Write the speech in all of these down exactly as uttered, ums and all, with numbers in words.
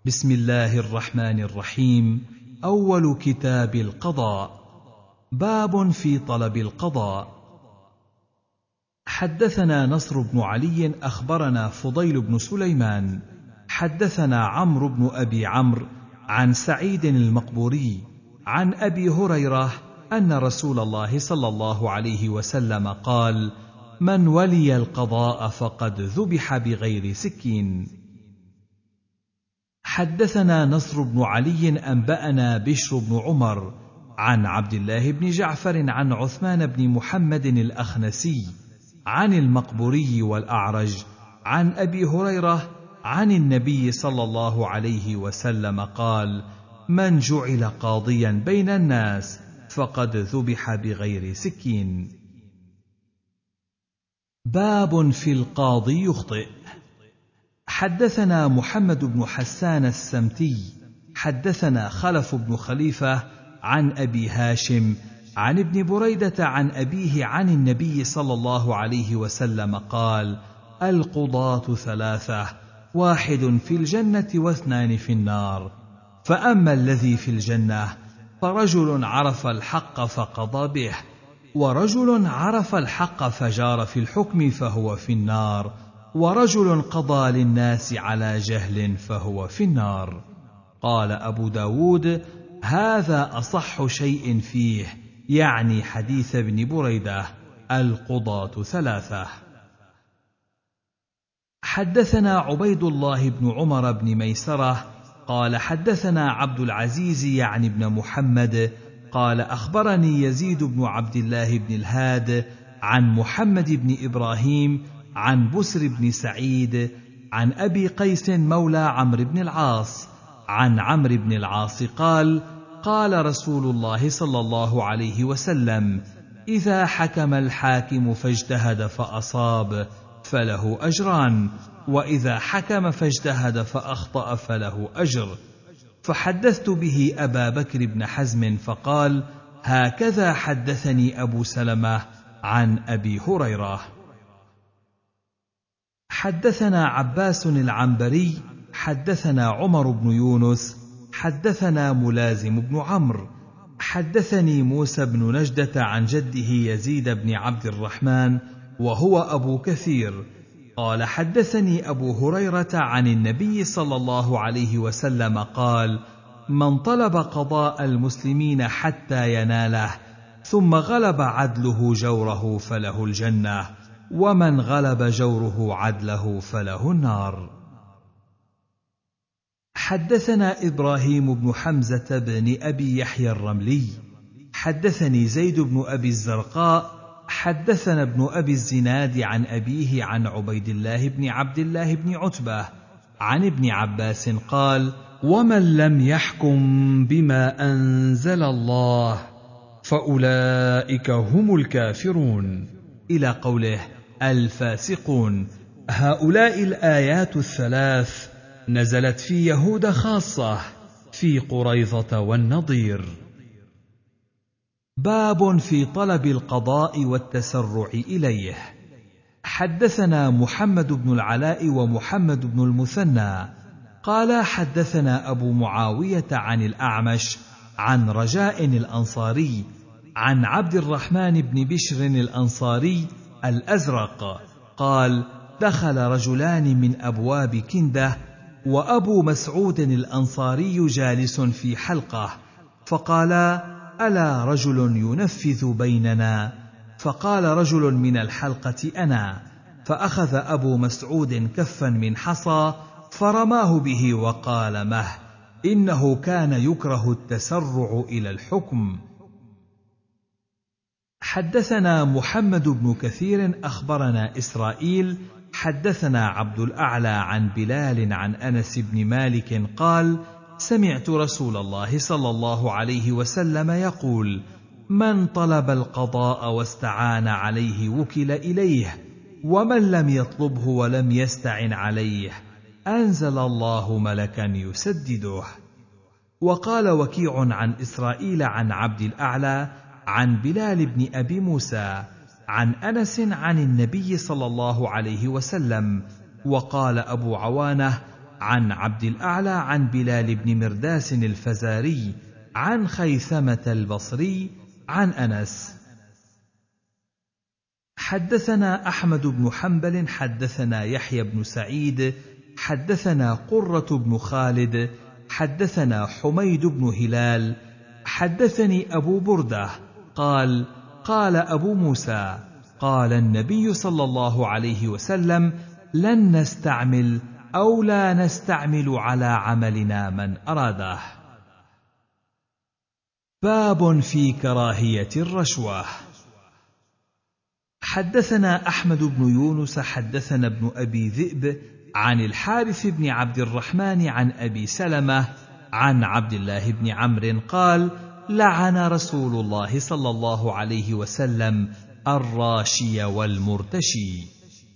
بسم الله الرحمن الرحيم. أول كتاب القضاء. باب في طلب القضاء. حدثنا نصر بن علي أخبرنا فضيل بن سليمان حدثنا عمرو بن أبي عمرو عن سعيد المقبوري عن أبي هريرة أن رسول الله صلى الله عليه وسلم قال: من ولي القضاء فقد ذبح بغير سكين. حدثنا نصر بن علي أنبأنا بشر بن عمر عن عبد الله بن جعفر عن عثمان بن محمد الأخنسي عن المقبوري والأعرج عن أبي هريرة عن النبي صلى الله عليه وسلم قال: من جعل قاضيا بين الناس فقد ذبح بغير سكين. باب في القاضي يخطئ. حدثنا محمد بن حسان السمتي حدثنا خلف بن خليفة عن أبي هاشم عن ابن بريدة عن أبيه عن النبي صلى الله عليه وسلم قال: القضاة ثلاثة، واحد في الجنة واثنان في النار، فأما الذي في الجنة فرجل عرف الحق فقضى به، ورجل عرف الحق فجار في الحكم فهو في النار، ورجل قضى للناس على جهل فهو في النار. قال أبو داود: هذا أصح شيء فيه، يعني حديث ابن بريدة: القضاة ثلاثة. حدثنا عبيد الله بن عمر بن ميسرة قال حدثنا عبد العزيز يعني بن محمد قال أخبرني يزيد بن عبد الله بن الهاد عن محمد بن إبراهيم عن بسر بن سعيد عن أبي قيس مولى عمرو بن العاص عن عمرو بن العاص قال: قال رسول الله صلى الله عليه وسلم: إذا حكم الحاكم فاجتهد فأصاب فله أجران، وإذا حكم فاجتهد فأخطأ فله أجر. فحدثت به أبا بكر بن حزم فقال: هكذا حدثني أبو سلمة عن أبي هريرة. حدثنا عباس العنبري حدثنا عمر بن يونس حدثنا ملازم بن عمرو حدثني موسى بن نجدة عن جده يزيد بن عبد الرحمن وهو أبو كثير قال: حدثني أبو هريرة عن النبي صلى الله عليه وسلم قال: من طلب قضاء المسلمين حتى يناله ثم غلب عدله جوره فله الجنة، ومن غلب جوره عدله فله النار. حدثنا إبراهيم بن حمزة بن أبي يحيى الرملي حدثني زيد بن أبي الزرقاء حدثنا ابن أبي الزناد عن أبيه عن عبيد الله بن عبد الله بن عتبة عن ابن عباس قال: ومن لم يحكم بما أنزل الله فأولئك هم الكافرون، إلى قوله: الفاسقون. هؤلاء الآيات الثلاث نزلت في يهود خاصة، في قريظة والنضير. باب في طلب القضاء والتسرع إليه. حدثنا محمد بن العلاء ومحمد بن المثنى قال حدثنا أبو معاوية عن الأعمش عن رجاء الأنصاري عن عبد الرحمن بن بشر الأنصاري الأزرق قال: دخل رجلان من أبواب كندة وأبو مسعود الأنصاري جالس في حلقة، فقالا: ألا رجل ينفذ بيننا؟ فقال رجل من الحلقة: أنا. فأخذ أبو مسعود كفا من حصى فرماه به وقال: مه، إنه كان يكره التسرع إلى الحكم. حدثنا محمد بن كثير أخبرنا إسرائيل حدثنا عبد الأعلى عن بلال عن أنس بن مالك قال: سمعت رسول الله صلى الله عليه وسلم يقول: من طلب القضاء واستعان عليه وكل إليه، ومن لم يطلبه ولم يستعن عليه أنزل الله ملكا يسدده. وقال وكيع عن إسرائيل عن عبد الأعلى عن بلال بن أبي موسى عن أنس عن النبي صلى الله عليه وسلم. وقال أبو عوانة: عن عبد الأعلى عن بلال بن مرداس الفزاري عن خيثمة البصري عن أنس. حدثنا أحمد بن حنبل حدثنا يحيى بن سعيد حدثنا قرة بن خالد حدثنا حميد بن هلال حدثني أبو بردة قال قال أبو موسى قال النبي صلى الله عليه وسلم لن نستعمل أو لا نستعمل على عملنا من أراده. باب في كراهية الرشوة. حدثنا أحمد بن يونس حدثنا ابن أبي ذئب عن الحارث بن عبد الرحمن عن أبي سلمة عن عبد الله بن عمرو قال لعن رسول الله صلى الله عليه وسلم الراشي والمرتشي.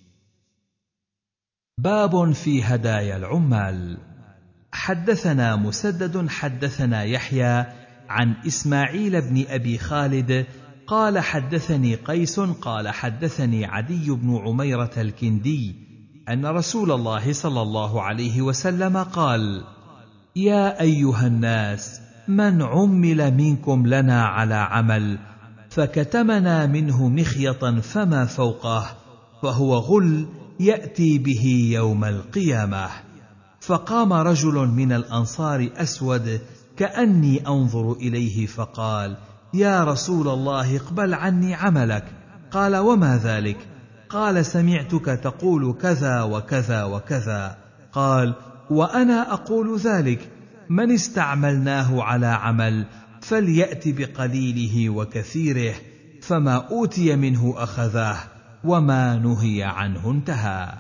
باب في هدايا العمال. حدثنا مسدد حدثنا يحيى عن إسماعيل بن أبي خالد قال حدثني قيس قال حدثني عدي بن عميرة الكندي أن رسول الله صلى الله عليه وسلم قال يا أيها الناس من عمل منكم لنا على عمل فكتمنا منه مخيطا فما فوقه فهو غل يأتي به يوم القيامة. فقام رجل من الأنصار أسود كأني أنظر إليه فقال يا رسول الله اقبل عني عملك. قال وما ذلك؟ قال سمعتك تقول كذا وكذا وكذا. قال وأنا أقول ذلك. من استعملناه على عمل فليأت بقليله وكثيره فما أوتي منه أخذه وما نهي عنه انتهى.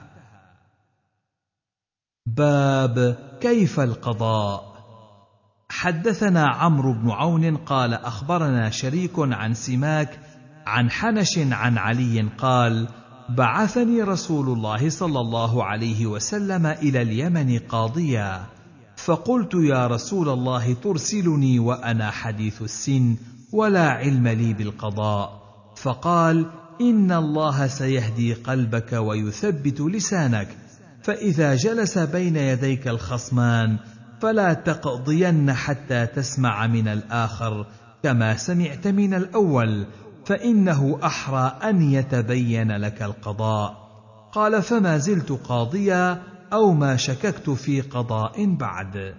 باب كيف القضاء. حدثنا عمرو بن عون قال أخبرنا شريك عن سماك عن حنش عن علي قال بعثني رسول الله صلى الله عليه وسلم إلى اليمن قاضيا فقلت يا رسول الله ترسلني وأنا حديث السن ولا علم لي بالقضاء. فقال إن الله سيهدي قلبك ويثبت لسانك فإذا جلس بين يديك الخصمان فلا تقضين حتى تسمع من الآخر كما سمعت من الأول فإنه أحرى أن يتبين لك القضاء. قال فما زلت قاضيا أو ما شككت في قضاء بعد.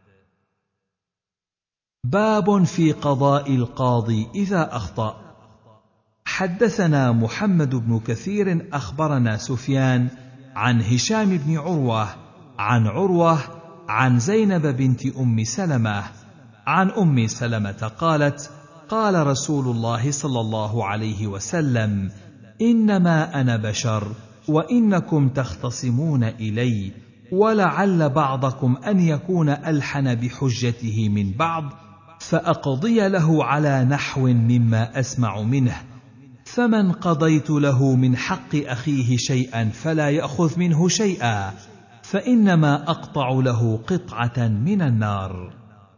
باب في قضاء القاضي إذا أخطأ. حدثنا محمد بن كثير أخبرنا سفيان عن هشام بن عروة عن عروة عن زينب بنت أم سلمة عن أم سلمة قالت قال رسول الله صلى الله عليه وسلم إنما أنا بشر وإنكم تختصمون إلي ولعل بعضكم أن يكون ألحن بحجته من بعض فأقضي له على نحو مما أسمع منه فمن قضيت له من حق أخيه شيئا فلا يأخذ منه شيئا فإنما أقطع له قطعة من النار.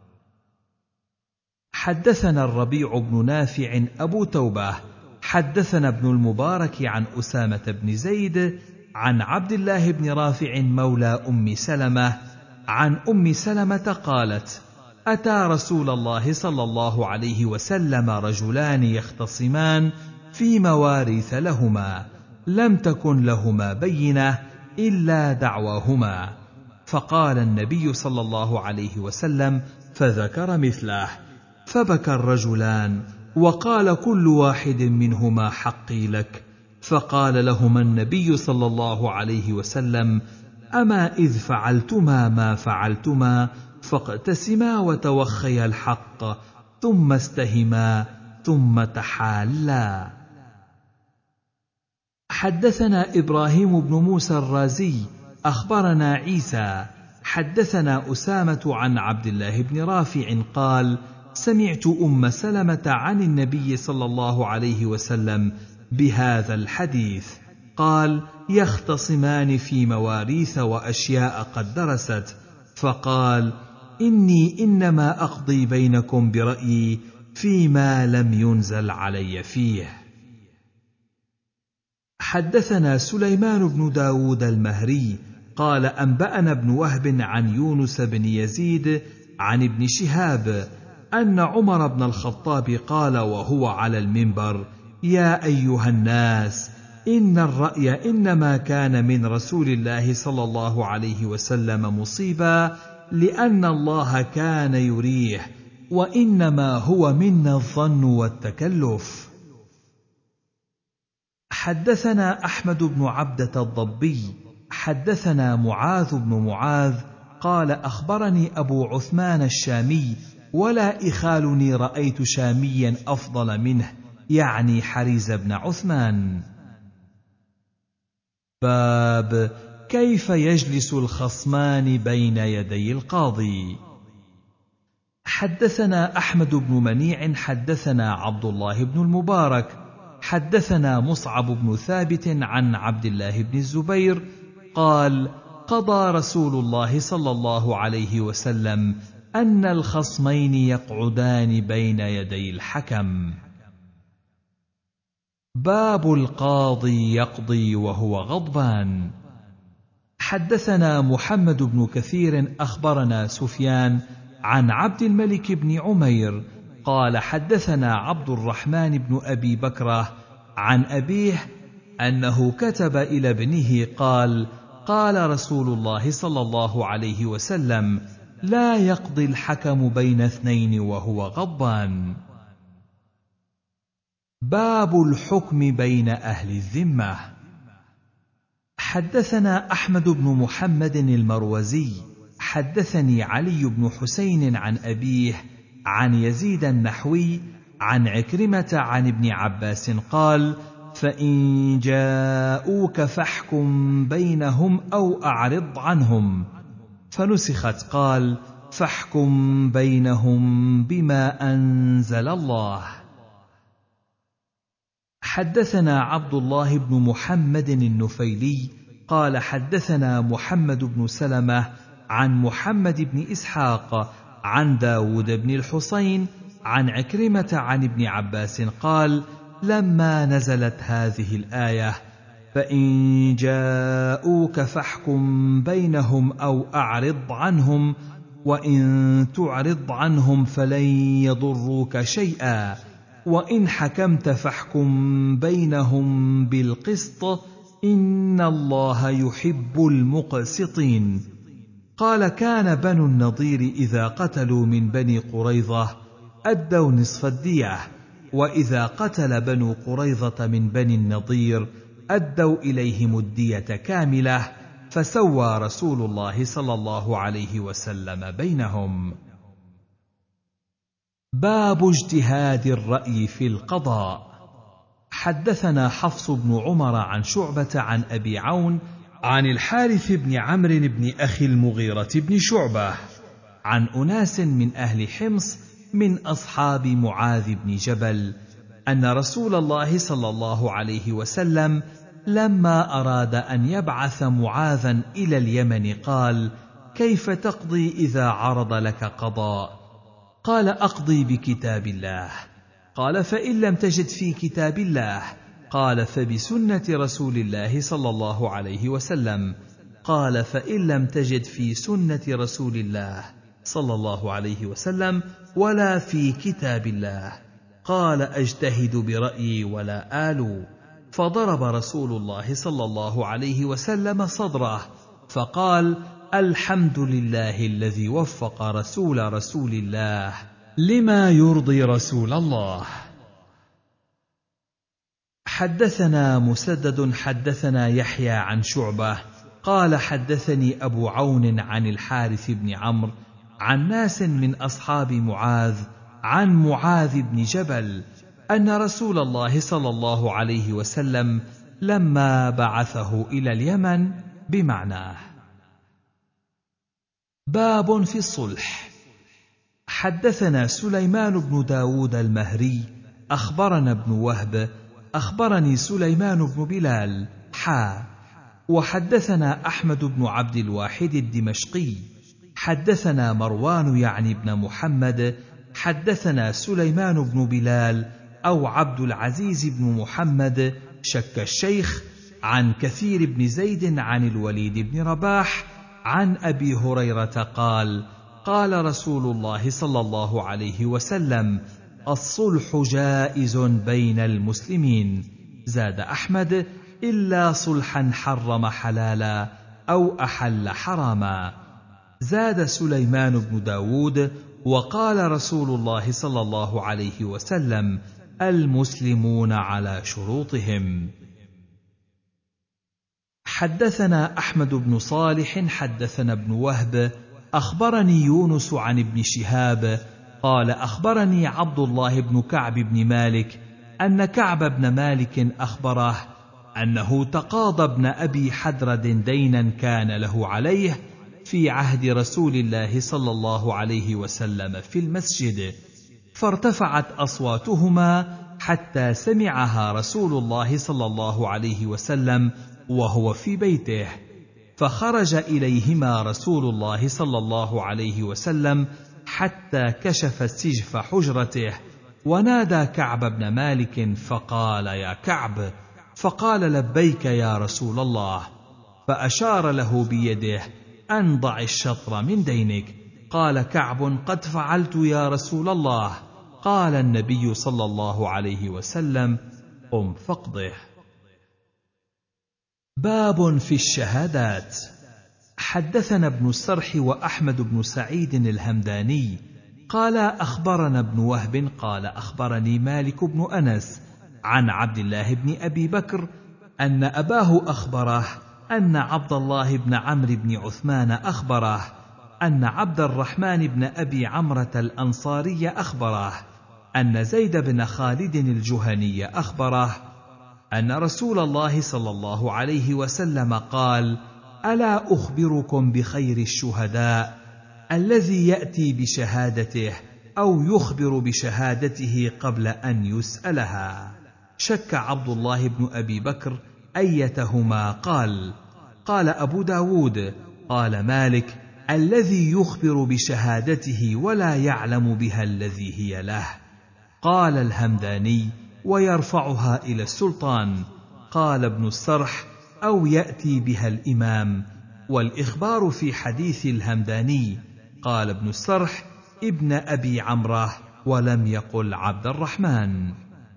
حدثنا الربيع بن نافع أبو توبة حدثنا ابن المبارك عن أسامة بن زيد عن عبد الله بن رافع مولى أم سلمة عن أم سلمة قالت أتى رسول الله صلى الله عليه وسلم رجلان يختصمان في مواريث لهما لم تكن لهما بينة إلا دعواهما فقال النبي صلى الله عليه وسلم فذكر مثله فبكى الرجلان وقال كل واحد منهما حقي لك. فقال لهما النبي صلى الله عليه وسلم أما إذ فعلتما ما فعلتما فاقتسما وتوخيا الحق ثم استهما ثم تحالا. حدثنا إبراهيم بن موسى الرازي أخبرنا عيسى حدثنا أسامة عن عبد الله بن رافع قال سمعت أم سلمة عن النبي صلى الله عليه وسلم بهذا الحديث قال يختصمان في مواريث وأشياء قد درست فقال إني إنما أقضي بينكم برأيي فيما لم ينزل علي فيه. حدثنا سليمان بن داود المهري قال أنبأنا ابن وهب عن يونس بن يزيد عن ابن شهاب أن عمر بن الخطاب قال وهو على المنبر: يا أيها الناس، إن الرأي إنما كان من رسول الله صلى الله عليه وسلم مصيبا، لأن الله كان يريه، وإنما هو منا الظن والتكلف. حدثنا أحمد بن عبدة الضبي حدثنا معاذ بن معاذ قال أخبرني أبو عثمان الشامي: ولا إخالني رأيت شاميا أفضل منه، يعني حريز بن عثمان. باب كيف يجلس الخصمان بين يدي القاضي. حدثنا أحمد بن منيع حدثنا عبد الله بن المبارك حدثنا مصعب بن ثابت عن عبد الله بن الزبير قال: قضى رسول الله صلى الله عليه وسلم أن الخصمين يقعدان بين يدي الحكم. باب القاضي يقضي وهو غضبان. حدثنا محمد بن كثير أخبرنا سفيان عن عبد الملك بن عمير قال حدثنا عبد الرحمن بن أبي بكرة عن أبيه أنه كتب إلى ابنه قال: قال رسول الله صلى الله عليه وسلم: لا يقضي الحكم بين اثنين وهو غضبان. باب الحكم بين أهل الذمة. حدثنا أحمد بن محمد المروزي حدثني علي بن حسين عن أبيه عن يزيد النحوي عن عكرمة عن ابن عباس قال: فإن جاءوك فاحكم بينهم أو أعرض عنهم، فنسخت قال: فاحكم بينهم بما أنزل الله. حدثنا عبد الله بن محمد النفيلي قال حدثنا محمد بن سلمة عن محمد بن إسحاق عن داود بن الحصين عن عكرمة عن ابن عباس قال: لما نزلت هذه الآية: فإن جاءوك فاحكم بينهم أو أعرض عنهم، وإن تعرض عنهم فلن يضروك شيئا، وإن حكمت فاحكم بينهم بالقسط، إن الله يحب المقسطين. قال: كان بنو النضير إذا قتلوا من بني قريظة أدوا نصف الدية، وإذا قتل بنو قريظة من بني النضير أدوا إليهم الدية كاملة، فسوى رسول الله صلى الله عليه وسلم بينهم. باب اجتهاد الرأي في القضاء. حدثنا حفص بن عمر عن شعبة عن أبي عون عن الحارث بن عمرو بن أخي المغيرة بن شعبة عن أناس من أهل حمص من أصحاب معاذ بن جبل أن رسول الله صلى الله عليه وسلم لما أراد أن يبعث معاذا إلى اليمن قال: كيف تقضي إذا عرض لك قضاء؟ قال: أقضي بكتاب الله. قال: فإن لم تجد في كتاب الله؟ قال: فبسنة رسول الله صلى الله عليه وسلم. قال: فإن لم تجد في سنة رسول الله صلى الله عليه وسلم ولا في كتاب الله؟ قال: أجتهد برأيي ولا آل. فضرب رسول الله صلى الله عليه وسلم صدره فقال: الحمد لله الذي وفق رسول رسول الله لما يرضي رسول الله. حدثنا مسدد حدثنا يحيى عن شعبة قال حدثني أبو عون عن الحارث بن عمرو عن ناس من أصحاب معاذ عن معاذ بن جبل أن رسول الله صلى الله عليه وسلم لما بعثه إلى اليمن بمعناه. باب في الصلح. حدثنا سليمان بن داود المهري أخبرنا ابن وهب أخبرني سليمان بن بلال حا وحدثنا أحمد بن عبد الواحد الدمشقي حدثنا مروان يعني بن محمد حدثنا سليمان بن بلال أو عبد العزيز بن محمد شك الشيخ عن كثير بن زيد عن الوليد بن رباح عن أبي هريرة قال: قال رسول الله صلى الله عليه وسلم: الصلح جائز بين المسلمين. زاد أحمد: إلا صلحا حرم حلالا أو أحل حراما. زاد سليمان بن داود: وقال رسول الله صلى الله عليه وسلم: المسلمون على شروطهم. حدثنا أحمد بن صالح حدثنا ابن وهب أخبرني يونس عن ابن شهاب قال: أخبرني عبد الله بن كعب بن مالك أن كعب بن مالك أخبره أنه تقاضى ابن أبي حدرد دينا كان له عليه في عهد رسول الله صلى الله عليه وسلم في المسجد، فارتفعت أصواتهما حتى سمعها رسول الله صلى الله عليه وسلم وهو في بيته، فخرج إليهما رسول الله صلى الله عليه وسلم حتى كشف سجف حجرته، ونادى كعب بن مالك فقال: يا كعب، فقال: لبيك يا رسول الله، فأشار له بيده أن ضع الشطر من دينك. قال كعب: قد فعلت يا رسول الله. قال النبي صلى الله عليه وسلم: قم فاقضه. باب في الشهادات. حدثنا ابن السرح وأحمد بن سعيد الهمداني قال: أخبرنا ابن وهب قال: أخبرني مالك بن أنس عن عبد الله بن أبي بكر أن أباه أخبره أن عبد الله بن عمرو بن عثمان أخبره أن عبد الرحمن بن أبي عمرة الأنصاري أخبره أن زيد بن خالد الجهني أخبره أن رسول الله صلى الله عليه وسلم قال: ألا أخبركم بخير الشهداء الذي يأتي بشهادته أو يخبر بشهادته قبل أن يسألها؟ شك عبد الله بن أبي بكر أيتهما قال. قال أبو داود: قال مالك: الذي يخبر بشهادته ولا يعلم بها الذي هي له. قال الهمداني: ويرفعها إلى السلطان. قال ابن السرح: أو يأتي بها الإمام. والإخبار في حديث الهمداني. قال ابن السرح: ابن أبي عمره، ولم يقل عبد الرحمن.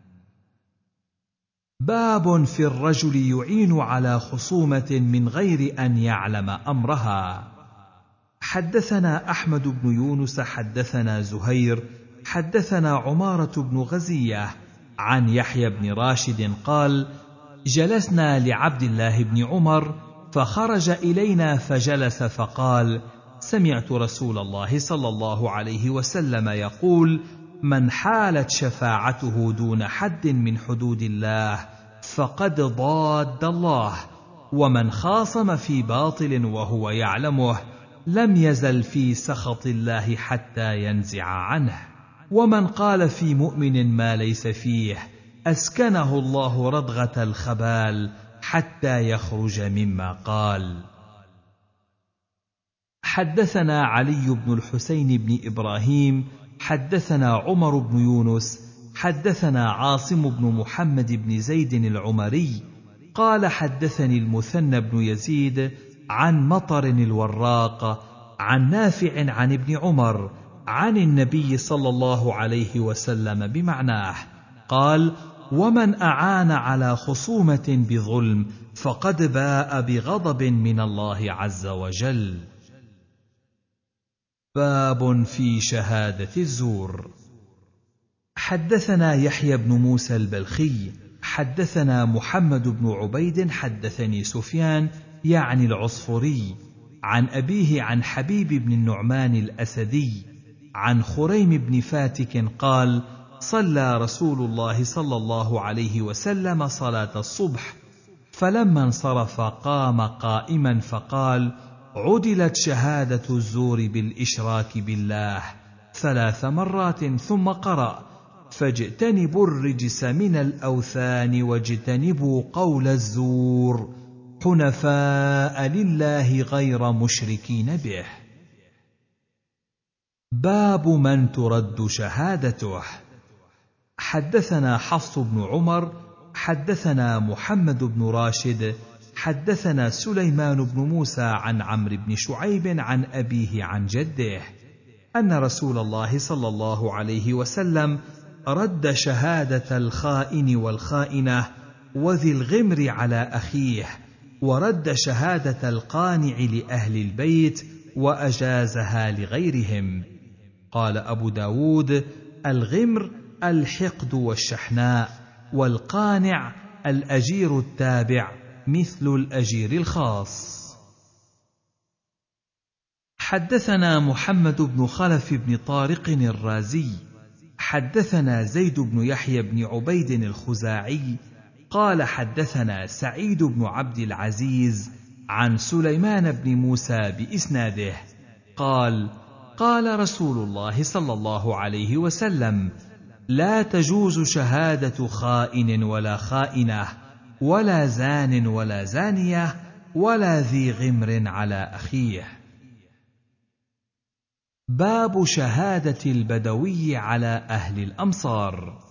باب في الرجل يعين على خصومة من غير أن يعلم أمرها. حدثنا أحمد بن يونس حدثنا زهير حدثنا عمارة بن غزية عن يحيى بن راشد قال: جلسنا لعبد الله بن عمر فخرج إلينا فجلس فقال: سمعت رسول الله صلى الله عليه وسلم يقول: من حالت شفاعته دون حد من حدود الله فقد ضاد الله، ومن خاصم في باطل وهو يعلمه لم يزل في سخط الله حتى ينزع عنه، ومن قال في مؤمن ما ليس فيه أسكنه الله ردغة الخبال حتى يخرج مما قال. حدثنا علي بن الحسين بن إبراهيم حدثنا عمر بن يونس حدثنا عاصم بن محمد بن زيد العمري قال: حدثني المثنى بن يزيد عن مطر الوراق عن نافع عن ابن عمر عن النبي صلى الله عليه وسلم بمعناه قال: ومن أعان على خصومة بظلم فقد باء بغضب من الله عز وجل. باب في شهادة الزور. حدثنا يحيى بن موسى البلخي حدثنا محمد بن عبيد حدثني سفيان يعني العصفري عن أبيه عن حبيب بن النعمان الأسدي عن خريم بن فاتك قال: صلى رسول الله صلى الله عليه وسلم صلاة الصبح، فلما انصرف قام قائما فقال: عدلت شهادة الزور بالإشراك بالله ثلاث مرات، ثم قرأ: فاجتنبوا الرجس من الأوثان واجتنبوا قول الزور حنفاء لله غير مشركين به. باب من ترد شهادته. حدثنا حفص بن عمر حدثنا محمد بن راشد حدثنا سليمان بن موسى عن عمرو بن شعيب عن أبيه عن جده أن رسول الله صلى الله عليه وسلم رد شهادة الخائن والخائنة وذي الغمر على أخيه، ورد شهادة القانع لأهل البيت وأجازها لغيرهم. قال أبو داود: الغمر الحقد والشحناء، والقانع الأجير التابع مثل الأجير الخاص. حدثنا محمد بن خلف بن طارق الرازي حدثنا زيد بن يحيى بن عبيد الخزاعي قال حدثنا سعيد بن عبد العزيز عن سليمان بن موسى بإسناده قال: قال رسول الله صلى الله عليه وسلم: لا تجوز شهادة خائن ولا خائنة ولا زان ولا زانية ولا ذي غمر على أخيه. باب شهادة البدوي على أهل الأمصار.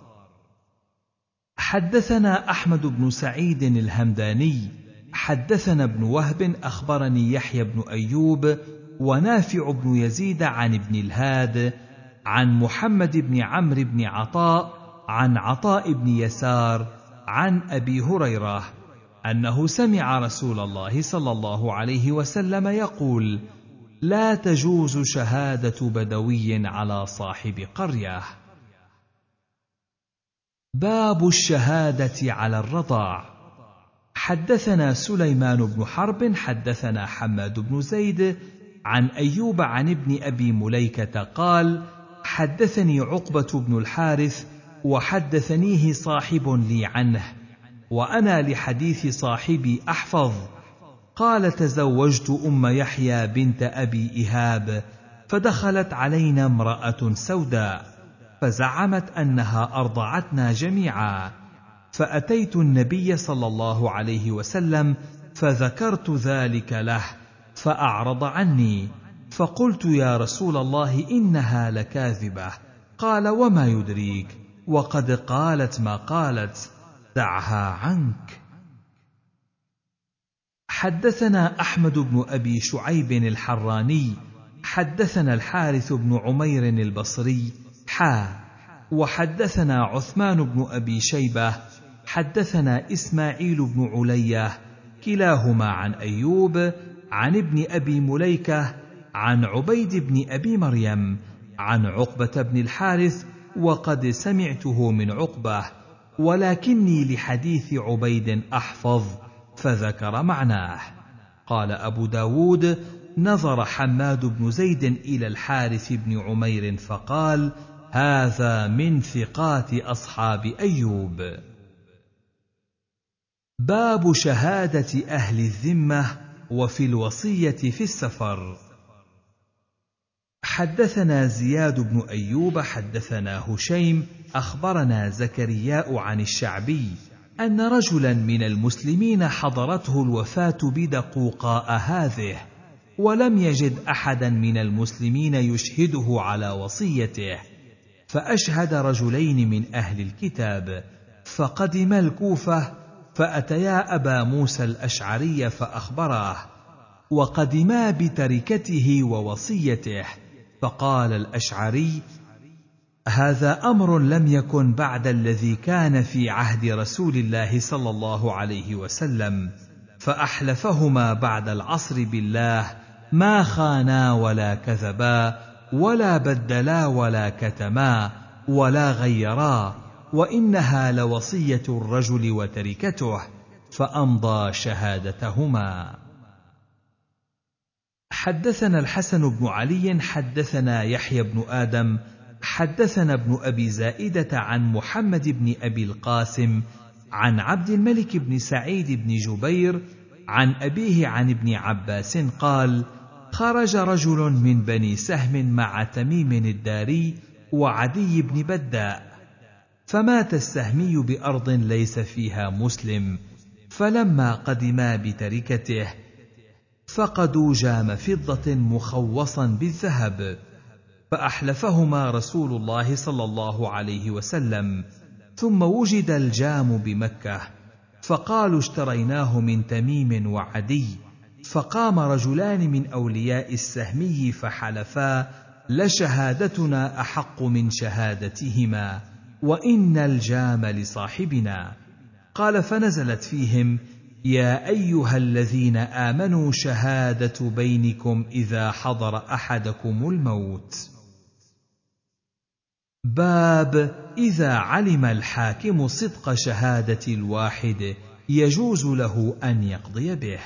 حدثنا أحمد بن سعيد الهمداني حدثنا ابن وهب أخبرني يحيى بن أيوب ونافع بن يزيد عن ابن الهاد عن محمد بن عمرو بن عطاء عن عطاء بن يسار عن أبي هريرة أنه سمع رسول الله صلى الله عليه وسلم يقول: لا تجوز شهادة بدوي على صاحب قرية. باب الشهادة على الرضاع. حدثنا سليمان بن حرب حدثنا حماد بن زيد عن أيوب عن ابن أبي مليكة قال: حدثني عقبة بن الحارث وحدثنيه صاحب لي عنه، وأنا لحديث صاحبي أحفظ. قال: تزوجت أم يحيى بنت أبي إهاب، فدخلت علينا امرأة سوداء فزعمت أنها أرضعتنا جميعا، فأتيت النبي صلى الله عليه وسلم فذكرت ذلك له فأعرض عني، فقلت: يا رسول الله إنها لكاذبة. قال: وما يدريك، وقد قالت ما قالت، دعها عنك. حدثنا أحمد بن أبي شعيب الحراني حدثنا الحارث بن عمير البصري حا وحدثنا عثمان بن أبي شيبة حدثنا إسماعيل بن علية كلاهما عن أيوب عن ابن أبي مليكة عن عبيد بن أبي مريم عن عقبة بن الحارث، وقد سمعته من عقبة، ولكني لحديث عبيد أحفظ، فذكر معناه. قال أبو داود: نظر حماد بن زيد إلى الحارث بن عمير فقال: هذا من ثقات أصحاب أيوب. باب شهادة أهل الذمة وفي الوصية في السفر. حدثنا زياد بن أيوب حدثنا هشيم أخبرنا زكرياء عن الشعبي أن رجلا من المسلمين حضرته الوفاة بدقوقاء هذه، ولم يجد أحدا من المسلمين يشهده على وصيته، فأشهد رجلين من أهل الكتاب، فقدم الكوفة فأتيا أبا موسى الأشعري فأخبراه، وقدما بتركته ووصيته، فقال الأشعري: هذا أمر لم يكن بعد الذي كان في عهد رسول الله صلى الله عليه وسلم، فأحلفهما بعد العصر بالله ما خانا ولا كذبا ولا بدلا ولا كتما ولا غيرا، وإنها لوصية الرجل وتركته، فأمضى شهادتهما. حدثنا الحسن بن علي حدثنا يحيى بن آدم حدثنا ابن أبي زائدة عن محمد بن أبي القاسم عن عبد الملك بن سعيد بن جبير عن أبيه عن ابن عباس قال: خرج رجل من بني سهم مع تميم الداري وعدي بن بداء، فمات السهمي بأرض ليس فيها مسلم، فلما قدما بتركته فقدوا جام فضة مخوصا بالذهب، فأحلفهما رسول الله صلى الله عليه وسلم، ثم وجد الجام بمكة، فقالوا اشتريناه من تميم وعدي، فقام رجلان من أولياء السهمي فحلفا لشهادتنا أحق من شهادتهما، وإن الجام لصاحبنا. قال فنزلت فيهم: يا أيها الذين آمنوا شهادة بينكم إذا حضر أحدكم الموت. باب إذا علم الحاكم صدق شهادة الواحد يجوز له أن يقضي به.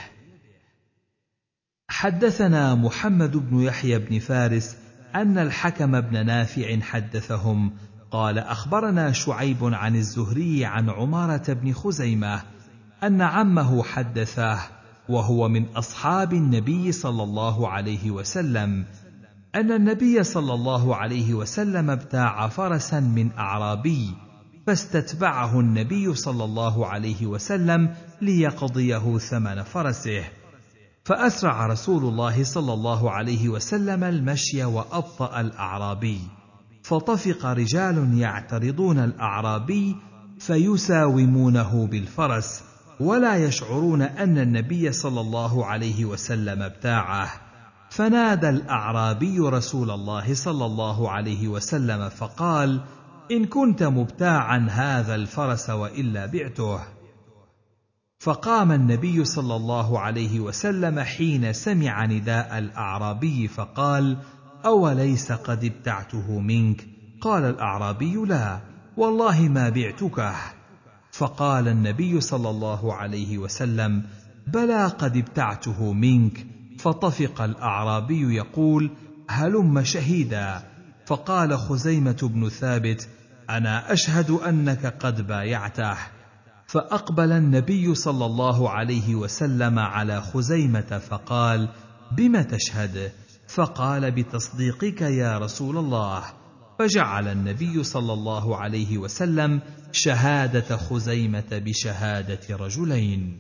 حدثنا محمد بن يحيى بن فارس أن الحكم بن نافع حدثهم قال أخبرنا شعيب عن الزهري عن عمارة بن خزيمة أن عمه حدثه وهو من أصحاب النبي صلى الله عليه وسلم أن النبي صلى الله عليه وسلم ابتاع فرسا من أعرابي، فاستتبعه النبي صلى الله عليه وسلم ليقضيه ثمن فرسه، فأسرع رسول الله صلى الله عليه وسلم المشي وأبطأ الأعرابي، فطفق رجال يعترضون الأعرابي فيساومونه بالفرس ولا يشعرون أن النبي صلى الله عليه وسلم ابتاعه، فنادى الأعرابي رسول الله صلى الله عليه وسلم فقال: إن كنت مبتاعا هذا الفرس وإلا بعته. فقام النبي صلى الله عليه وسلم حين سمع نداء الأعرابي فقال: أوليس قد ابتعته منك؟ قال الأعرابي: لا والله ما بعتكه. فقال النبي صلى الله عليه وسلم: بلى قد ابتعته منك. فطفق الأعرابي يقول: هلم شهيدا. فقال خزيمة بن ثابت: أنا أشهد أنك قد بايعته. فأقبل النبي صلى الله عليه وسلم على خزيمة فقال: بم تشهد؟ فقال: بتصديقك يا رسول الله. فجعل النبي صلى الله عليه وسلم شهادة خزيمة بشهادة رجلين.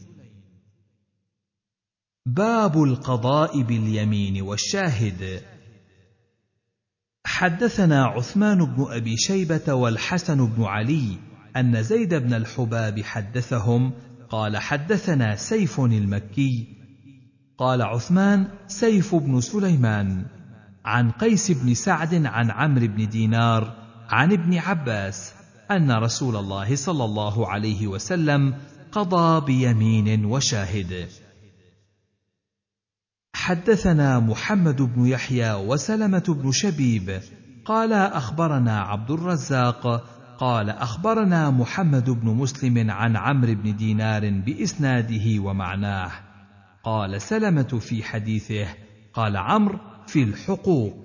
باب القضاء باليمين والشاهد. حدثنا عثمان بن أبي شيبة والحسن بن علي أن زيد بن الحباب حدثهم قال حدثنا سيف المكي قال عثمان سيف بن سليمان عن قيس بن سعد عن عمرو بن دينار عن ابن عباس أن رسول الله صلى الله عليه وسلم قضى بيمين وشاهد. حدثنا محمد بن يحيى وسلمة بن شبيب قال أخبرنا عبد الرزاق قال أخبرنا محمد بن مسلم عن عمرو بن دينار بإسناده ومعناه. قال سلمة في حديثه قال عمرو في الحقوق.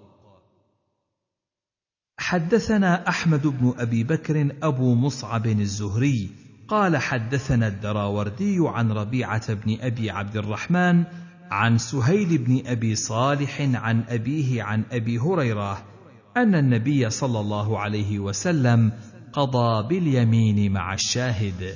حدثنا أحمد بن أبي بكر أبو مصعب الزهري قال حدثنا الدراوردي عن ربيعة بن أبي عبد الرحمن عن سهيل بن أبي صالح عن أبيه عن أبي هريرة أن النبي صلى الله عليه وسلم قضى باليمين مع الشاهد.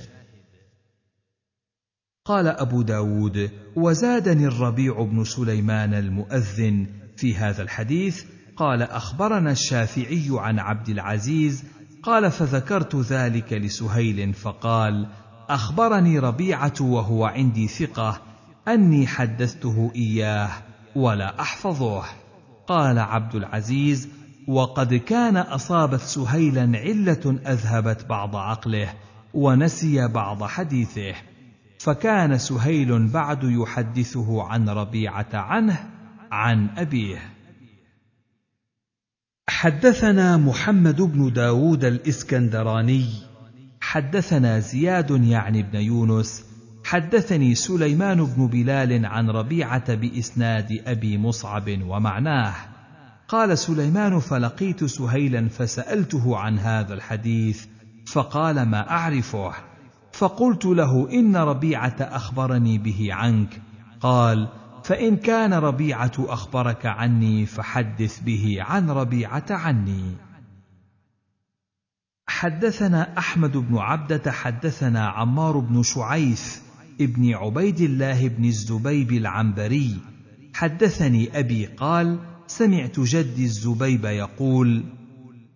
قال أبو داود وزادني الربيع بن سليمان المؤذن في هذا الحديث قال أخبرنا الشافعي عن عبد العزيز قال فذكرت ذلك لسهيل فقال أخبرني ربيعة وهو عندي ثقة أني حدثته إياه ولا أحفظه. قال عبد العزيز وقد كان أصابت سهيلا علة أذهبت بعض عقله ونسي بعض حديثه، فكان سهيل بعد يحدثه عن ربيعة عنه عن أبيه. حدثنا محمد بن داود الإسكندراني حدثنا زياد يعني بن يونس حدثني سليمان بن بلال عن ربيعة بإسناد أبي مصعب ومعناه. قال سليمان فلقيت سهيلا فسألته عن هذا الحديث فقال ما أعرفه، فقلت له إن ربيعة أخبرني به عنك. قال فإن كان ربيعة أخبرك عني فحدث به عن ربيعة عني. حدثنا أحمد بن عبدة حدثنا عمار بن شعيث ابن عبيد الله بن الزبيب العنبري حدثني أبي قال سمعت جدي الزبيب يقول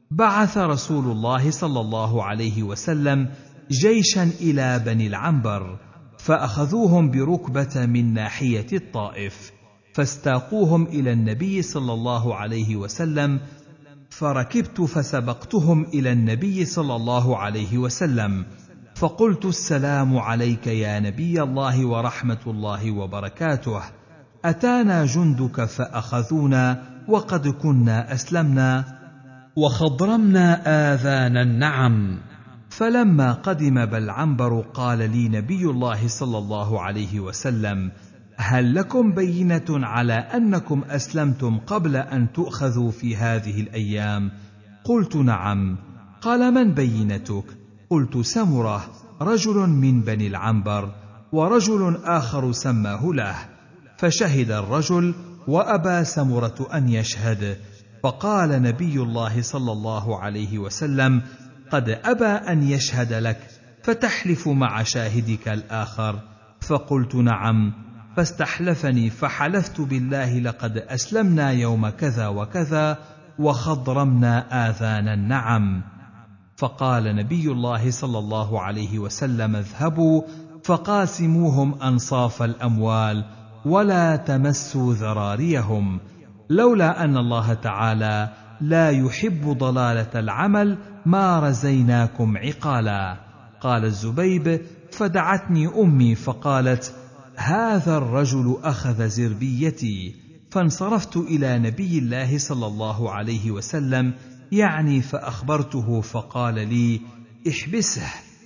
بعث رسول الله صلى الله عليه وسلم جيشا إلى بني العنبر، فأخذوهم بركبة من ناحية الطائف، فاستاقوهم إلى النبي صلى الله عليه وسلم، فركبت فسبقتهم إلى النبي صلى الله عليه وسلم، فقلت: السلام عليك يا نبي الله ورحمة الله وبركاته. أتانا جندك فأخذونا وقد كنا أسلمنا وخضرمنا آذان النعم. فلما قدم بلعنبر قال لي نبي الله صلى الله عليه وسلم: هل لكم بينة على أنكم أسلمتم قبل أن تؤخذوا في هذه الأيام؟ قلت: نعم. قال: من بينتك؟ قلت: سمرة رجل من بني العنبر ورجل آخر سماه له. فشهد الرجل وأبى سمرة أن يشهد، فقال نبي الله صلى الله عليه وسلم: قد أبى أن يشهد لك، فتحلف مع شاهدك الآخر؟ فقلت: نعم. فاستحلفني فحلفت بالله لقد أسلمنا يوم كذا وكذا وخضرمنا آذان النعم. فقال نبي الله صلى الله عليه وسلم: اذهبوا فقاسموهم أنصاف الأموال ولا تمسوا ذراريهم، لولا أن الله تعالى لا يحب ضلالة العمل ما رزيناكم عقالا. قال الزبيب: فدعتني أمي فقالت: هذا الرجل أخذ زربيتي. فانصرفت إلى نبي الله صلى الله عليه وسلم يعني فأخبرته، فقال لي: احبسه.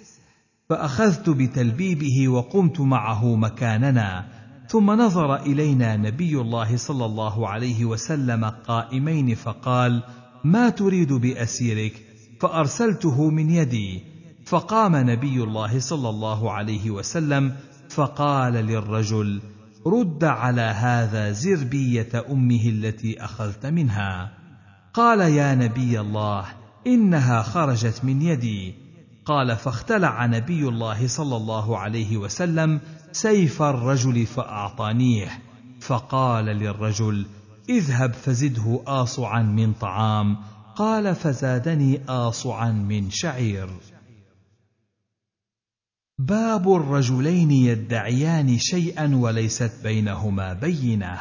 فأخذت بتلبيبه وقمت معه مكاننا، ثم نظر إلينا نبي الله صلى الله عليه وسلم قائمين فقال: ما تريد بأسيرك؟ فأرسلته من يدي، فقام نبي الله صلى الله عليه وسلم فقال للرجل: رد على هذا زربية أمه التي أخذت منها. قال: يا نبي الله إنها خرجت من يدي. قال: فاختلع نبي الله صلى الله عليه وسلم سيف الرجل فأعطانيه، فقال للرجل: اذهب فزده آصعا من طعام. قال: فزادني آصعا من شعير. باب الرجلين يدعيان شيئا وليست بينهما بينة.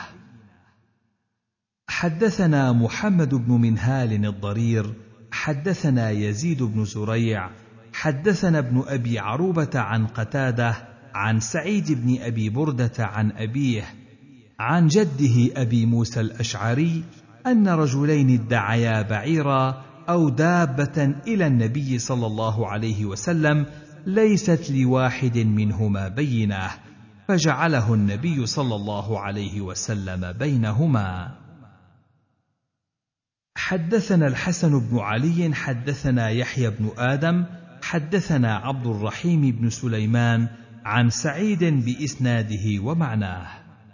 حدثنا محمد بن منهال الضرير حدثنا يزيد بن زريع حدثنا ابن أبي عروبة عن قتادة عن سعيد بن أبي بردة عن أبيه عن جده أبي موسى الأشعري أن رجلين ادعيا بعيرا أو دابة إلى النبي صلى الله عليه وسلم ليست لواحد منهما بينة، فجعله النبي صلى الله عليه وسلم بينهما. حدثنا الحسن بن علي حدثنا يحيى بن آدم حدثنا عبد الرحيم بن سليمان عن سعيد بإسناده ومعناه.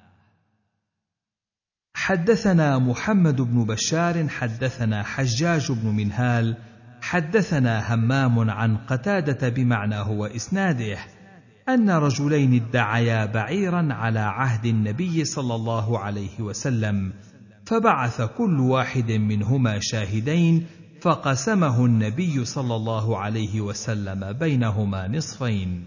حدثنا محمد بن بشار حدثنا حجاج بن منهال حدثنا همام عن قتادة بمعناه وإسناده أن رجلين ادعيا بعيرا على عهد النبي صلى الله عليه وسلم، فبعث كل واحد منهما شاهدين، فقسمه النبي صلى الله عليه وسلم بينهما نصفين.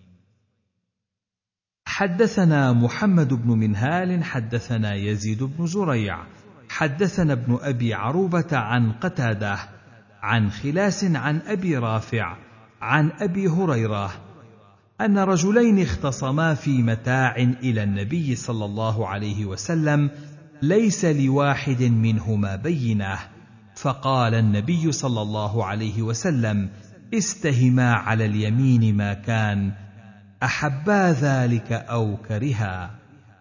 حدثنا محمد بن منهال حدثنا يزيد بن زريع حدثنا ابن أبي عروبة عن قتادة عن خلاس عن أبي رافع عن أبي هريرة أن رجلين اختصما في متاع إلى النبي صلى الله عليه وسلم ليس لواحد منهما بينة، فقال النبي صلى الله عليه وسلم: استهما على اليمين ما كان، أحبا ذلك أو كرها.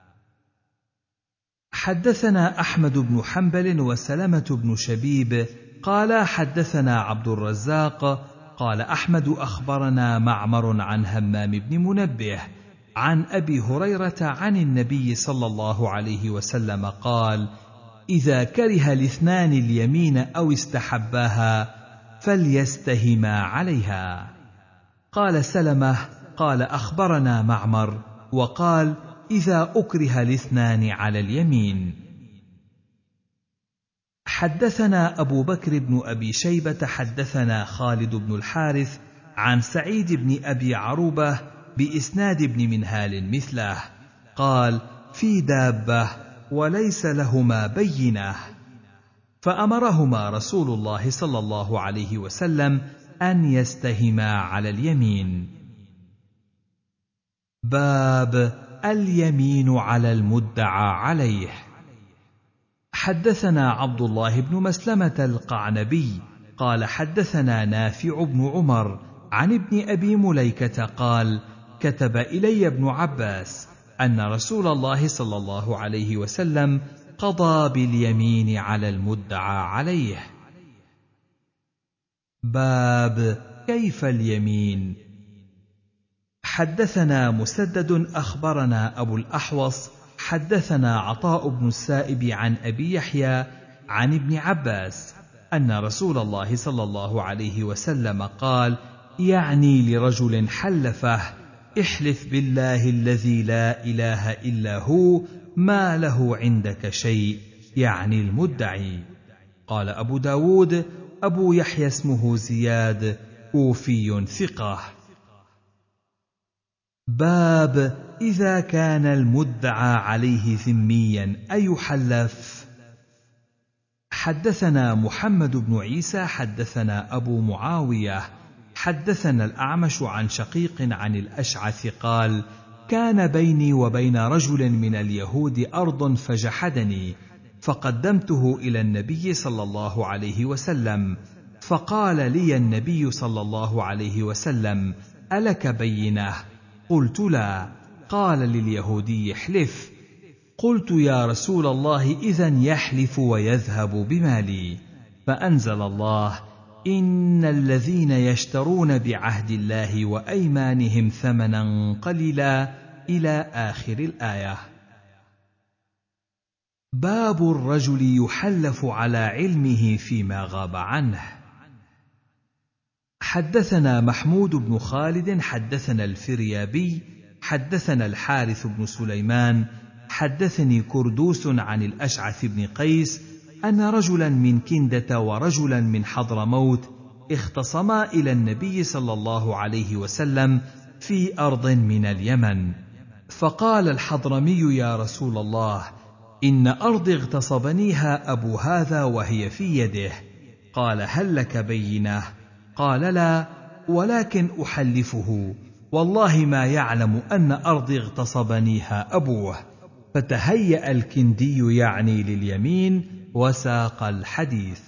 حدثنا أحمد بن حنبل وسلمة بن شبيب قال حدثنا عبد الرزاق قال أحمد أخبرنا معمر عن همام بن منبه عن أبي هريرة عن النبي صلى الله عليه وسلم قال: إذا كره الاثنان اليمين أو استحباها فليستهما عليها. قال سلمة قال أخبرنا معمر وقال: إذا أكره الاثنان على اليمين. حدثنا أبو بكر بن أبي شيبة حدثنا خالد بن الحارث عن سعيد بن أبي عروبة بإسناد ابن منهال مثله، قال: في دابة وليس لهما بينة، فأمرهما رسول الله صلى الله عليه وسلم أن يستهما على اليمين. باب اليمين على المدعى عليه. حدثنا عبد الله بن مسلمة القعنبي قال حدثنا نافع بن عمر عن ابن أبي مليكة قال: كتب إلي ابن عباس أن رسول الله صلى الله عليه وسلم قضى باليمين على المدعى عليه. باب كيف اليمين. حدثنا مسدد أخبرنا أبو الأحوص حدثنا عطاء بن السائب عن أبي يحيى عن ابن عباس أن رسول الله صلى الله عليه وسلم قال: يعني لرجل حلفه: احلف بالله الذي لا إله إلا هو ما له عندك شيء، يعني المدعي. قال أبو داود: أبو يحيى اسمه زياد، كوفي ثقة. باب إذا كان المدعى عليه ذميا أيحلف. حدثنا محمد بن عيسى حدثنا أبو معاوية حدثنا الأعمش عن شقيق عن الأشعث قال: كان بيني وبين رجل من اليهود أرض فجحدني، فقدمته إلى النبي صلى الله عليه وسلم، فقال لي النبي صلى الله عليه وسلم: ألك بينة؟ قلت: لا. قال لليهودي: احلف. قلت: يا رسول الله، إذن يحلف ويذهب بمالي. فأنزل الله: إن الذين يشترون بعهد الله وأيمانهم ثمنا قليلا إلى آخر الآية. باب الرجل يحلف على علمه فيما غاب عنه. حدثنا محمود بن خالد حدثنا الفريابي حدثنا الحارث بن سليمان حدثني كردوس عن الأشعث بن قيس أن رجلا من كندة ورجلا من حضرموت اختصما إلى النبي صلى الله عليه وسلم في أرض من اليمن، فقال الحضرمي: يا رسول الله، إن أرضي اغتصبنيها أبو هذا وهي في يده. قال: هل لك بينة؟ قال: لا، ولكن أحلفه والله ما يعلم أن أرضي اغتصبنيها أبوه. فتهيأ الكندي يعني لليمين وساق الحديث.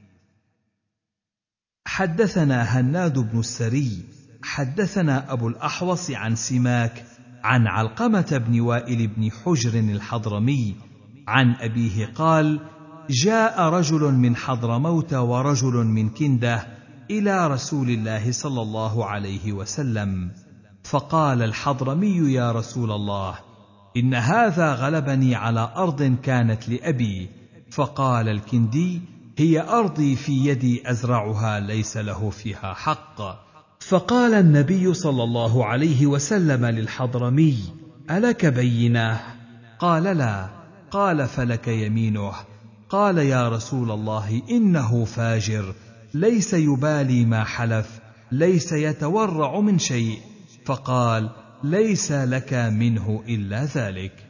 حدثنا هناد بن السري حدثنا أبو الأحوص عن سماك عن علقمة بن وائل بن حجر الحضرمي عن أبيه قال: جاء رجل من حضرموت ورجل من كندة إلى رسول الله صلى الله عليه وسلم، فقال الحضرمي: يا رسول الله، إن هذا غلبني على أرض كانت لأبي. فقال الكندي: هي أرضي في يدي أزرعها، ليس له فيها حق. فقال النبي صلى الله عليه وسلم للحضرمي: ألك بينة؟ قال: لا. قال: فلك يمينه. قال: يا رسول الله، إنه فاجر، ليس يبالي ما حلف، ليس يتورع من شيء. فقال: ليس لك منه إلا ذلك.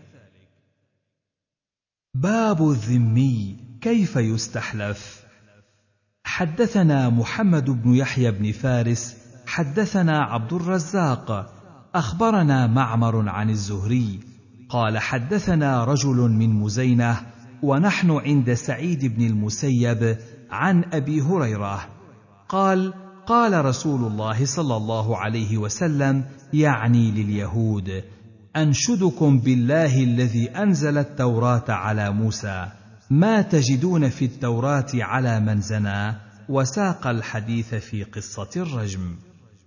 باب الذمي كيف يستحلف. حدثنا محمد بن يحيى بن فارس حدثنا عبد الرزاق أخبرنا معمر عن الزهري قال: حدثنا رجل من مزينة ونحن عند سعيد بن المسيب عن أبي هريرة قال: قال رسول الله صلى الله عليه وسلم يعني لليهود: أنشدكم بالله الذي أنزل التوراة على موسى، ما تجدون في التوراة على من زنى. وساق الحديث في قصة الرجم.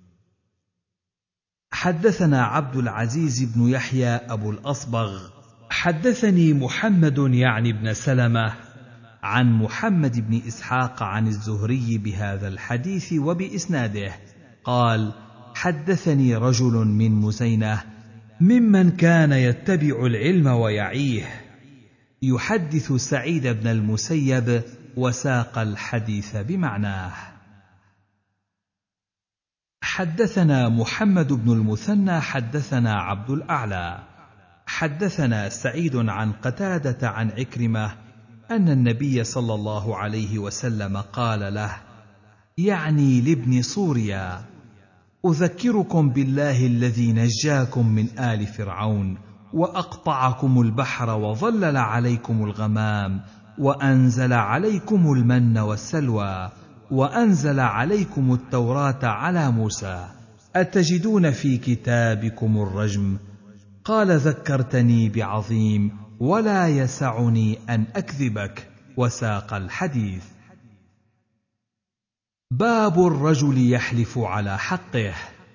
حدثنا عبد العزيز بن يحيى أبو الأصبغ حدثني محمد يعني بن سلمة عن محمد بن إسحاق عن الزهري بهذا الحديث وبإسناده قال: حدثني رجل من مزينة ممن كان يتبع العلم ويعيه يحدث سعيد بن المسيب وساق الحديث بمعناه. حدثنا محمد بن المثنى حدثنا عبد الأعلى حدثنا سعيد عن قتادة عن عكرمة أن النبي صلى الله عليه وسلم قال له، يعني لابن صوريا: أذكركم بالله الذي نجاكم من آل فرعون وأقطعكم البحر وظلل عليكم الغمام وأنزل عليكم المن والسلوى وأنزل عليكم التوراة على موسى، أتجدون في كتابكم الرجم؟ قال: ذكرتني بعظيم ولا يسعني أن أكذبك، وساق الحديث. باب الرجل يحلف على حقه.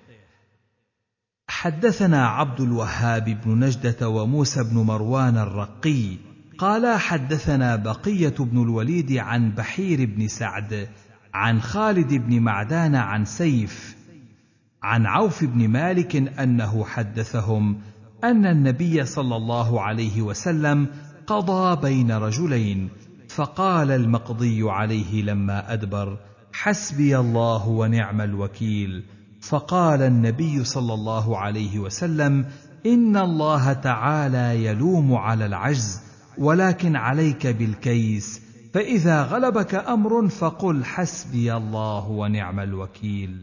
حدثنا عبد الوهاب بن نجدة وموسى بن مروان الرقي قال حدثنا بقية بن الوليد عن بحير بن سعد عن خالد بن معدان عن سيف عن عوف بن مالك أنه حدثهم أن النبي صلى الله عليه وسلم قضى بين رجلين، فقال المقضي عليه لما أدبر: حسبي الله ونعم الوكيل. فقال النبي صلى الله عليه وسلم: إن الله تعالى يلوم على العجز، ولكن عليك بالكيس، فإذا غلبك أمر فقل حسبي الله ونعم الوكيل.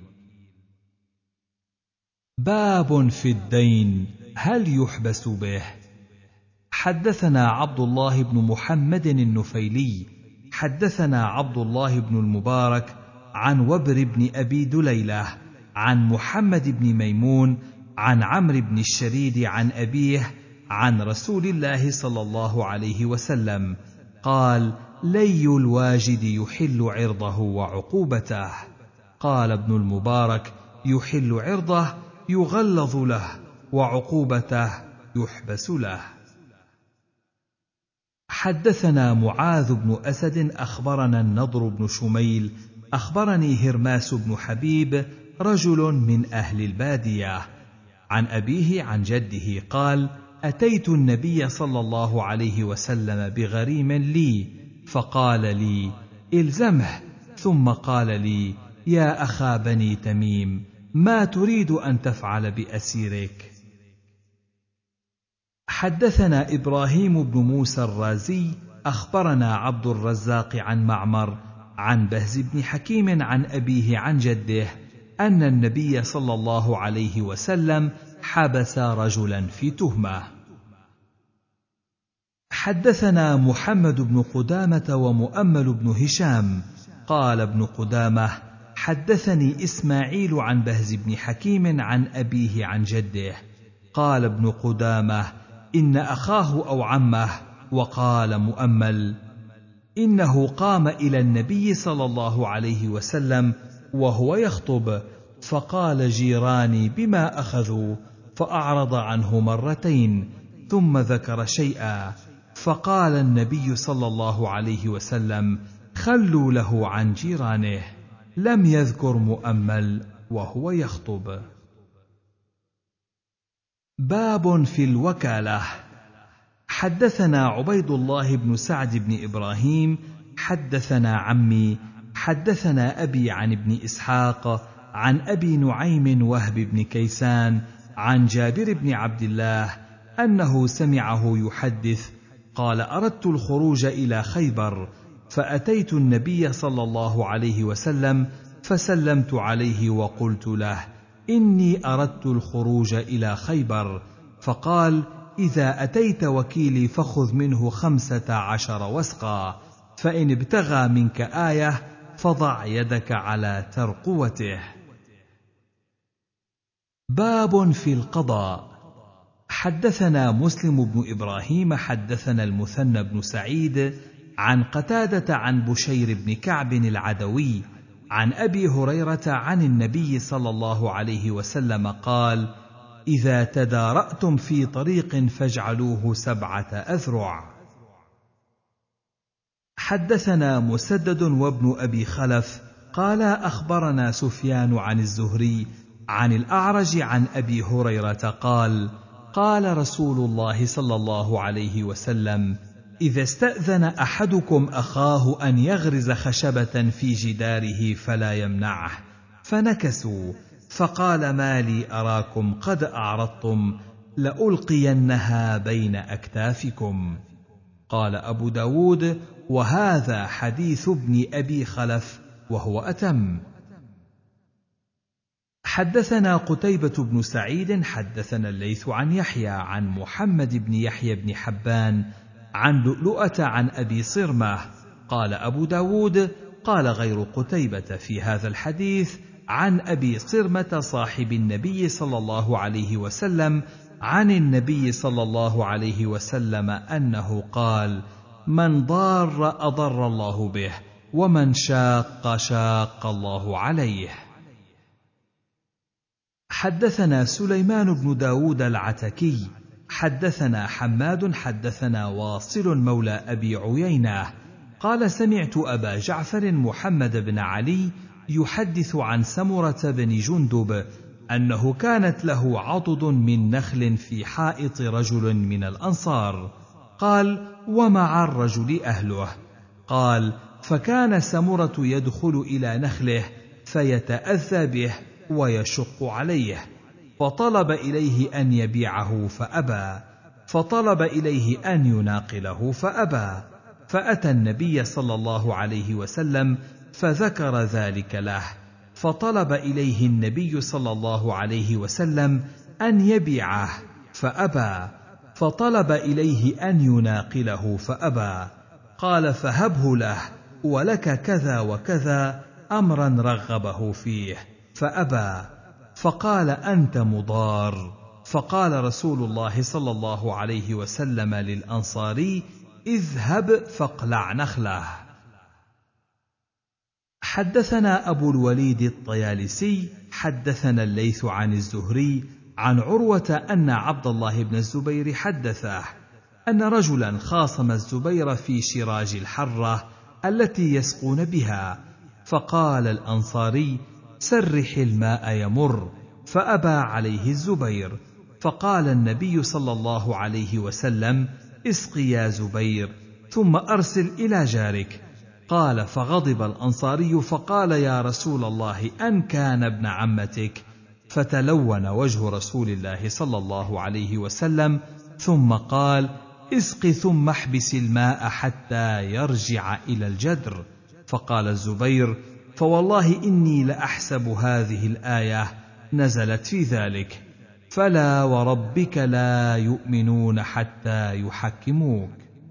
باب في الدين، هل يحبس به؟ حدثنا عبد الله بن محمد النفيلي حدثنا عبد الله بن المبارك عن وبر بن أبي دليلة عن محمد بن ميمون عن عمرو بن الشريد عن أبيه عن رسول الله صلى الله عليه وسلم قال: لي الواجد يحل عرضه وعقوبته. قال ابن المبارك: يحل عرضه يغلظ له، وعقوبته يحبس له. حدثنا معاذ بن أسد أخبرنا النضر بن شميل أخبرني هرماس بن حبيب رجل من أهل البادية عن أبيه عن جده قال: أتيت النبي صلى الله عليه وسلم بغريم لي، فقال لي: إلزمه، ثم قال لي: يا أخا بني تميم، ما تريد أن تفعل بأسيرك؟ حدثنا إبراهيم بن موسى الرازي أخبرنا عبد الرزاق عن معمر عن بهز بن حكيم عن أبيه عن جده أن النبي صلى الله عليه وسلم حبس رجلا في تهمة. حدثنا محمد بن قدامة ومؤمل بن هشام قال ابن قدامة: حدثني إسماعيل عن بهز بن حكيم عن أبيه عن جده. قال ابن قدامة: إن أخاه أو عمه. وقال مؤمل: إنه قام إلى النبي صلى الله عليه وسلم وهو يخطب، فقال: جيراني بما أخذوا؟ فأعرض عنه مرتين، ثم ذكر شيئا، فقال النبي صلى الله عليه وسلم: خلوا له عن جيرانه. لم يذكر مؤمل وهو يخطب. باب في الوكالة. حدثنا عبيد الله بن سعد بن إبراهيم حدثنا عمي حدثنا أبي عن ابن إسحاق عن أبي نعيم وهب بن كيسان عن جابر بن عبد الله أنه سمعه يحدث قال: أردت الخروج إلى خيبر، فأتيت النبي صلى الله عليه وسلم فسلمت عليه وقلت له: إني أردت الخروج إلى خيبر. فقال: إذا أتيت وكيلي فخذ منه خمسة عشر وسقا، فإن ابتغى منك آية فضع يدك على ترقوته. باب في القضاء. حدثنا مسلم بن إبراهيم حدثنا المثنى بن سعيد عن قتادة عن بشير بن كعب العدوي عن أبي هريرة عن النبي صلى الله عليه وسلم قال: إذا تدارأتم في طريق فاجعلوه سبعة أذرع. حدثنا مسدد وابن أبي خلف قال أخبرنا سفيان عن الزهري عن الأعرج عن أبي هريرة قال: قال رسول الله صلى الله عليه وسلم: إذا استأذن أحدكم أخاه أن يغرز خشبة في جداره فلا يمنعه، فنكسوا، فقال: ما لي أراكم قد أعرضتم، لألقينها بين أكتافكم. قال أبو داود: وهذا حديث ابن أبي خلف وهو أتم. حدثنا قتيبة بن سعيد حدثنا الليث عن يحيى عن محمد بن يحيى بن حبان عن لؤلؤة عن أبي صرمة. قال أبو داود: قال غير قتيبة في هذا الحديث عن أبي صرمة صاحب النبي صلى الله عليه وسلم عن النبي صلى الله عليه وسلم أنه قال: من ضار أضر الله به، ومن شاق شاق الله عليه. حدثنا سليمان بن داود العتكي حدثنا حماد حدثنا واصل مولى أبي عيينة قال: سمعت أبا جعفر محمد بن علي يحدث عن سمرة بن جندب أنه كانت له عضد من نخل في حائط رجل من الأنصار. قال: ومع الرجل أهله. قال: فكان سمرة يدخل إلى نخله فيتأذى به ويشق عليه، فطلب إليه أن يبيعه فأبى، فطلب إليه أن يناقله فأبى، فأتى النبي صلى الله عليه وسلم فذكر ذلك له، فطلب إليه النبي صلى الله عليه وسلم أن يبيعه فأبى، فطلب إليه أن يناقله فأبى. قال: فهبه له، ولك كذا وكذا أمرا رغبه فيه فأبى. فقال: أنت مضار. فقال رسول الله صلى الله عليه وسلم للأنصاري: اذهب فاقلع نخله. حدثنا أبو الوليد الطيالسي حدثنا الليث عن الزهري عن عروة أن عبد الله بن الزبير حدثه أن رجلا خاصم الزبير في شراج الحرة التي يسقون بها، فقال الأنصاري: سرح الماء يمر، فأبى عليه الزبير، فقال النبي صلى الله عليه وسلم: اسق يا زبير ثم أرسل إلى جارك. قال: فغضب الأنصاري فقال: يا رسول الله، أن كان ابن عمتك؟ فتلون وجه رسول الله صلى الله عليه وسلم، ثم قال: اسق ثم احبس الماء حتى يرجع إلى الجدر. فقال الزبير: فوالله إني لأحسب هذه الآية نزلت في ذلك: فلا وربك لا يؤمنون حتى يحكموك.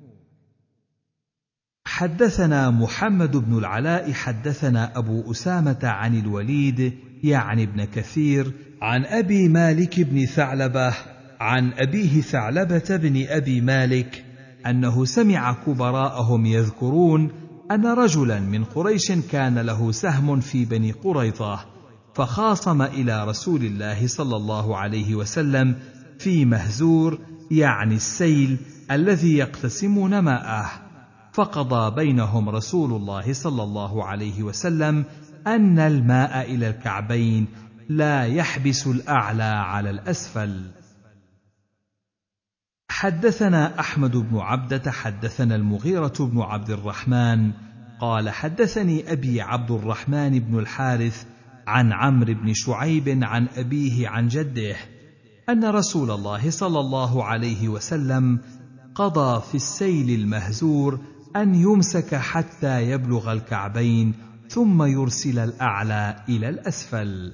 حدثنا محمد بن العلاء حدثنا أبو أسامة عن الوليد يعني ابن كثير عن أبي مالك بن ثعلبة عن أبيه ثعلبة بن أبي مالك أنه سمع كبراءهم يذكرون أن رجلا من قريش كان له سهم في بني قريظة، فخاصم إلى رسول الله صلى الله عليه وسلم في مهزور يعني السيل الذي يقتسمون ماءه، فقضى بينهم رسول الله صلى الله عليه وسلم أن الماء إلى الكعبين لا يحبس الأعلى على الأسفل. حدثنا أحمد بن عبدة حدثنا المغيرة بن عبد الرحمن قال: حدثني أبي عبد الرحمن بن الحارث عن عمرو بن شعيب عن أبيه عن جده أن رسول الله صلى الله عليه وسلم قضى في السيل المهزور أن يمسك حتى يبلغ الكعبين ثم يرسل الأعلى إلى الأسفل.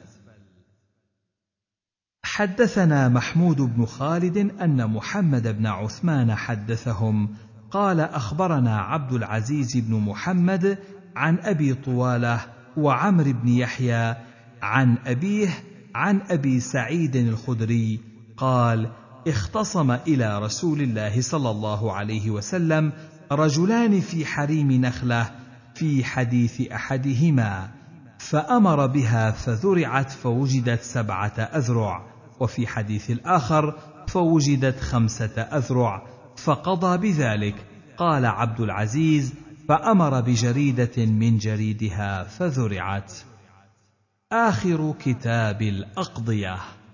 حدثنا محمود بن خالد أن محمد بن عثمان حدثهم قال: أخبرنا عبد العزيز بن محمد عن أبي طوالة وعمر بن يحيى عن أبيه عن أبي سعيد الخدري قال: اختصم إلى رسول الله صلى الله عليه وسلم رجلان في حريم نخلة في حديث أحدهما، فأمر بها فذرعت فوجدت سبعة أذرع، وفي حديث الآخر فوجدت خمسة أذرع، فقضى بذلك. قال عبد العزيز: فأمر بجريدة من جريدها فذرعت. آخر كتاب الأقضية.